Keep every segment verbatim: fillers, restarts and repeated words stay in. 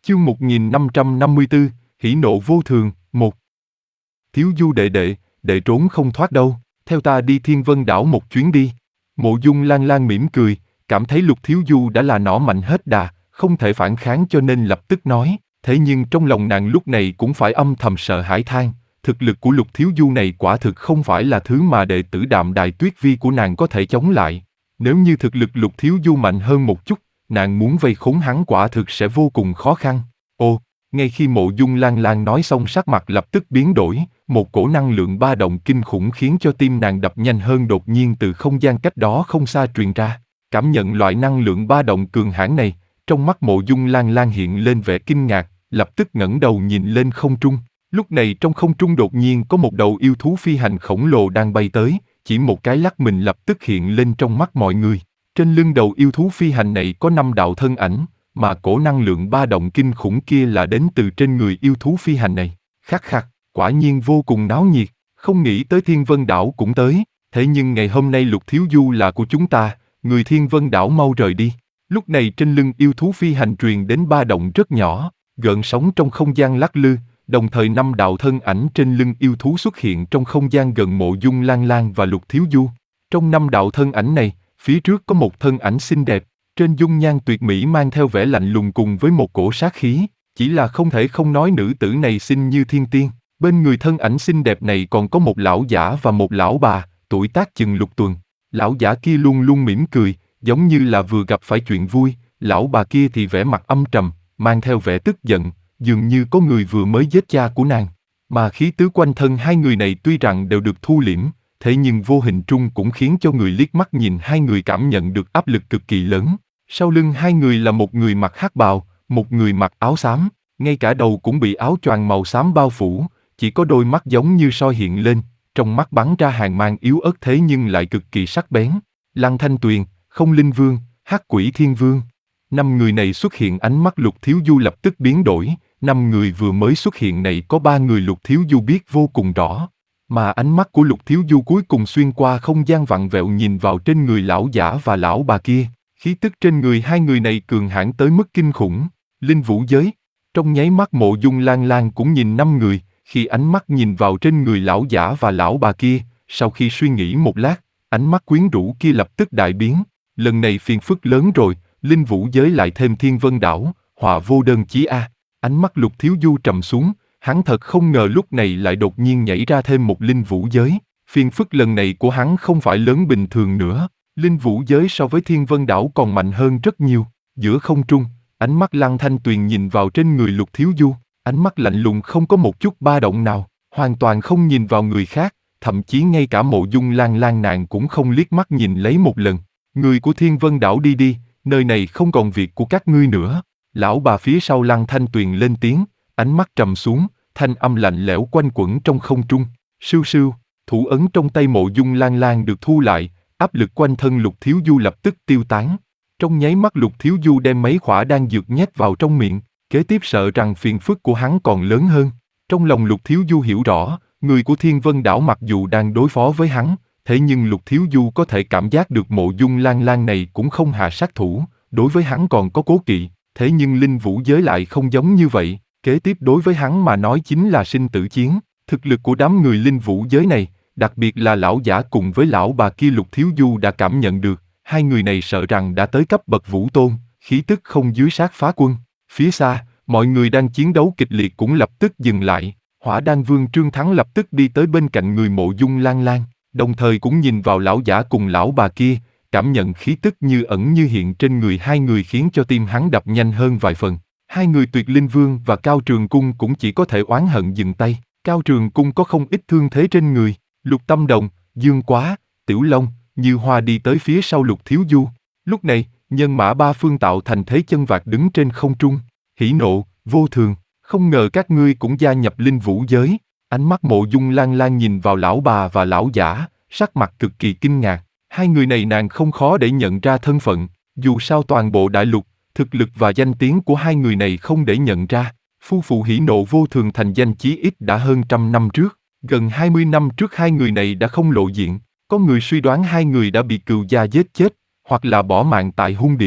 Chương một nghìn năm trăm năm mươi tư, hỉ nộ vô thường, một. Thiếu Du đệ đệ, đệ trốn không thoát đâu, theo ta đi Thiên Vân đảo một chuyến đi. Mộ Dung Lan Lan mỉm cười, cảm thấy Lục Thiếu Du đã là nỏ mạnh hết đà, không thể phản kháng cho nên lập tức nói, thế nhưng trong lòng nàng lúc này cũng phải âm thầm sợ hãi than, thực lực của Lục Thiếu Du này quả thực không phải là thứ mà đệ tử Đạm Đài Tuyết Vi của nàng có thể chống lại. Nếu như thực lực Lục Thiếu Du mạnh hơn một chút, nàng muốn vây khốn hắn quả thực sẽ vô cùng khó khăn. Ồ, ngay khi Mộ Dung Lan Lan nói xong sắc mặt lập tức biến đổi, một cổ năng lượng ba động kinh khủng khiến cho tim nàng đập nhanh hơn đột nhiên từ không gian cách đó không xa truyền ra. Cảm nhận loại năng lượng ba động cường hãn này, trong mắt Mộ Dung Lan Lan hiện lên vẻ kinh ngạc, lập tức ngẩng đầu nhìn lên không trung. Lúc này trong không trung đột nhiên có một đầu yêu thú phi hành khổng lồ đang bay tới, chỉ một cái lắc mình lập tức hiện lên trong mắt mọi người. Trên lưng đầu yêu thú phi hành này có năm đạo thân ảnh, mà cổ năng lượng ba động kinh khủng kia là đến từ trên người yêu thú phi hành này. Khắc khắc, quả nhiên vô cùng náo nhiệt, không nghĩ tới Thiên Vân đảo cũng tới, thế nhưng ngày hôm nay Lục Thiếu Du là của chúng ta, người Thiên Vân đảo mau rời đi. Lúc này trên lưng yêu thú phi hành truyền đến ba động rất nhỏ, gợn sóng trong không gian lắc lư, đồng thời năm đạo thân ảnh trên lưng yêu thú xuất hiện trong không gian gần Mộ Dung Lan Lan và Lục Thiếu Du. Trong năm đạo thân ảnh này, phía trước có một thân ảnh xinh đẹp, trên dung nhan tuyệt mỹ mang theo vẻ lạnh lùng cùng với một cổ sát khí, chỉ là không thể không nói nữ tử này xinh như thiên tiên. Bên người thân ảnh xinh đẹp này còn có một lão giả và một lão bà, tuổi tác chừng lục tuần. Lão giả kia luôn luôn mỉm cười, giống như là vừa gặp phải chuyện vui, lão bà kia thì vẻ mặt âm trầm, mang theo vẻ tức giận, dường như có người vừa mới giết cha của nàng. Mà khí tứ quanh thân hai người này tuy rằng đều được thu liễm, thế nhưng vô hình trung cũng khiến cho người liếc mắt nhìn hai người cảm nhận được áp lực cực kỳ lớn. Sau lưng hai người là một người mặc hắc bào, một người mặc áo xám, ngay cả đầu cũng bị áo choàng màu xám bao phủ, chỉ có đôi mắt giống như soi hiện lên, trong mắt bắn ra hàn mang yếu ớt thế nhưng lại cực kỳ sắc bén. Lăng Thanh Tuyền, Không Linh Vương, Hắc Quỷ Thiên Vương. Năm người này xuất hiện ánh mắt Lục Thiếu Du lập tức biến đổi, năm người vừa mới xuất hiện này có ba người Lục Thiếu Du biết vô cùng rõ. Mà ánh mắt của Lục Thiếu Du cuối cùng xuyên qua không gian vặn vẹo nhìn vào trên người lão giả và lão bà kia, khí tức trên người hai người này cường hãn tới mức kinh khủng. Linh vũ giới. Trong nháy mắt Mộ Dung Lan Lan cũng nhìn năm người, khi ánh mắt nhìn vào trên người lão giả và lão bà kia, sau khi suy nghĩ một lát, ánh mắt quyến rũ kia lập tức đại biến. Lần này phiền phức lớn rồi, linh vũ giới lại thêm Thiên Vân đảo, họa vô đơn chí a. Ánh mắt Lục Thiếu Du trầm xuống, hắn thật không ngờ lúc này lại đột nhiên nhảy ra thêm một linh vũ giới. Phiền phức lần này của hắn không phải lớn bình thường nữa, linh vũ giới so với Thiên Vân đảo còn mạnh hơn rất nhiều. Giữa không trung, ánh mắt Lăng Thanh Tuyền nhìn vào trên người Lục Thiếu Du, ánh mắt lạnh lùng không có một chút ba động nào, hoàn toàn không nhìn vào người khác, thậm chí ngay cả Mộ Dung Lan Lan nàng cũng không liếc mắt nhìn lấy một lần. Người của Thiên Vân đảo đi đi, nơi này không còn việc của các ngươi nữa. Lão bà phía sau Lăng Thanh Tuyền lên tiếng, ánh mắt trầm xuống, thanh âm lạnh lẽo quanh quẩn trong không trung. Sưu sưu, thủ ấn trong tay Mộ Dung Lan Lan được thu lại, áp lực quanh thân Lục Thiếu Du lập tức tiêu tán. Trong nháy mắt Lục Thiếu Du đem mấy khỏa đan dược nhét vào trong miệng, kế tiếp sợ rằng phiền phức của hắn còn lớn hơn. Trong lòng Lục Thiếu Du hiểu rõ, người của Thiên Vân đảo mặc dù đang đối phó với hắn, thế nhưng Lục Thiếu Du có thể cảm giác được Mộ Dung Lan Lan này cũng không hạ sát thủ, đối với hắn còn có cố kỵ, thế nhưng linh vũ giới lại không giống như vậy, kế tiếp đối với hắn mà nói chính là sinh tử chiến. Thực lực của đám người linh vũ giới này, đặc biệt là lão giả cùng với lão bà kia Lục Thiếu Du đã cảm nhận được, hai người này sợ rằng đã tới cấp bậc vũ tôn, khí tức không dưới sát phá quân. Phía xa, mọi người đang chiến đấu kịch liệt cũng lập tức dừng lại, Hỏa Đan Vương Trương Thắng lập tức đi tới bên cạnh người Mộ Dung Lan Lan, đồng thời cũng nhìn vào lão giả cùng lão bà kia, cảm nhận khí tức như ẩn như hiện trên người hai người khiến cho tim hắn đập nhanh hơn vài phần. Hai người Tuyệt Linh Vương và Cao Trường Cung cũng chỉ có thể oán hận dừng tay, Cao Trường Cung có không ít thương thế trên người. Lục Tâm Đồng, Dương Quá, Tiểu Long, Như Hoa đi tới phía sau Lục Thiếu Du. Lúc này, nhân mã ba phương tạo thành thế chân vạc đứng trên không trung. Hỉ nộ, vô thường, không ngờ các ngươi cũng gia nhập linh vũ giới. Ánh mắt Mộ Dung Lan Lan nhìn vào lão bà và lão giả, sắc mặt cực kỳ kinh ngạc. Hai người này nàng không khó để nhận ra thân phận, dù sao toàn bộ đại lục, thực lực và danh tiếng của hai người này không để nhận ra. Phu phụ Hỉ nộ vô thường thành danh chí ít đã hơn trăm năm trước, gần hai mươi năm trước hai người này đã không lộ diện. Có người suy đoán hai người đã bị cừu gia giết chết, hoặc là bỏ mạng tại hung địa.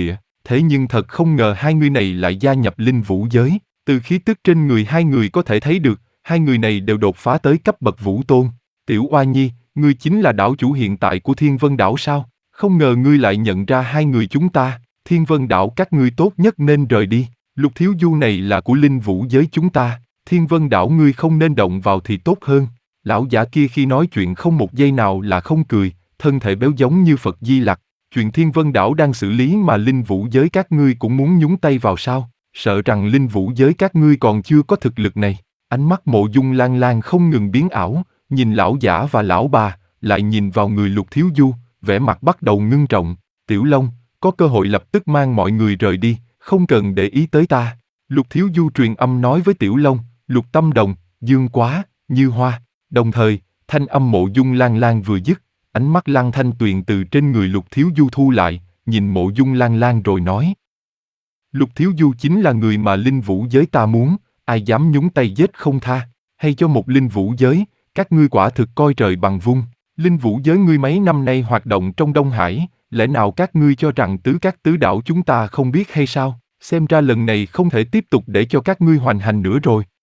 Thế nhưng thật không ngờ hai người này lại gia nhập linh vũ giới, từ khí tức trên người hai người có thể thấy được, hai người này đều đột phá tới cấp bậc vũ tôn. Tiểu Oa Nhi, ngươi chính là đảo chủ hiện tại của Thiên Vân đảo sao? Không ngờ ngươi lại nhận ra hai người chúng ta, Thiên Vân đảo các ngươi tốt nhất nên rời đi. Lục Thiếu Du này là của linh vũ giới chúng ta, Thiên Vân đảo ngươi không nên động vào thì tốt hơn. Lão giả kia khi nói chuyện không một giây nào là không cười, thân thể béo giống như Phật Di Lặc. Chuyện Thiên Vân đảo đang xử lý mà linh vũ giới các ngươi cũng muốn nhúng tay vào sao? Sợ rằng linh vũ giới các ngươi còn chưa có thực lực này. Ánh mắt Mộ Dung Lan Lan không ngừng biến ảo, nhìn lão giả và lão bà, lại nhìn vào người Lục Thiếu Du, vẻ mặt bắt đầu ngưng trọng. Tiểu Long, có cơ hội lập tức mang mọi người rời đi, không cần để ý tới ta. Lục Thiếu Du truyền âm nói với Tiểu Long, Lục Tâm Đồng, Dương Quá, Như Hoa. Đồng thời, thanh âm Mộ Dung Lan Lan vừa dứt, ánh mắt Lăng Thanh Tuyền từ trên người Lục Thiếu Du thu lại, nhìn Mộ Dung Lan Lan rồi nói. Lục Thiếu Du chính là người mà linh vũ giới ta muốn, ai dám nhúng tay giết không tha, hay cho một linh vũ giới, các ngươi quả thực coi trời bằng vung. Linh vũ giới ngươi mấy năm nay hoạt động trong Đông Hải, lẽ nào các ngươi cho rằng tứ các tứ đảo chúng ta không biết hay sao? Xem ra lần này không thể tiếp tục để cho các ngươi hoành hành nữa rồi.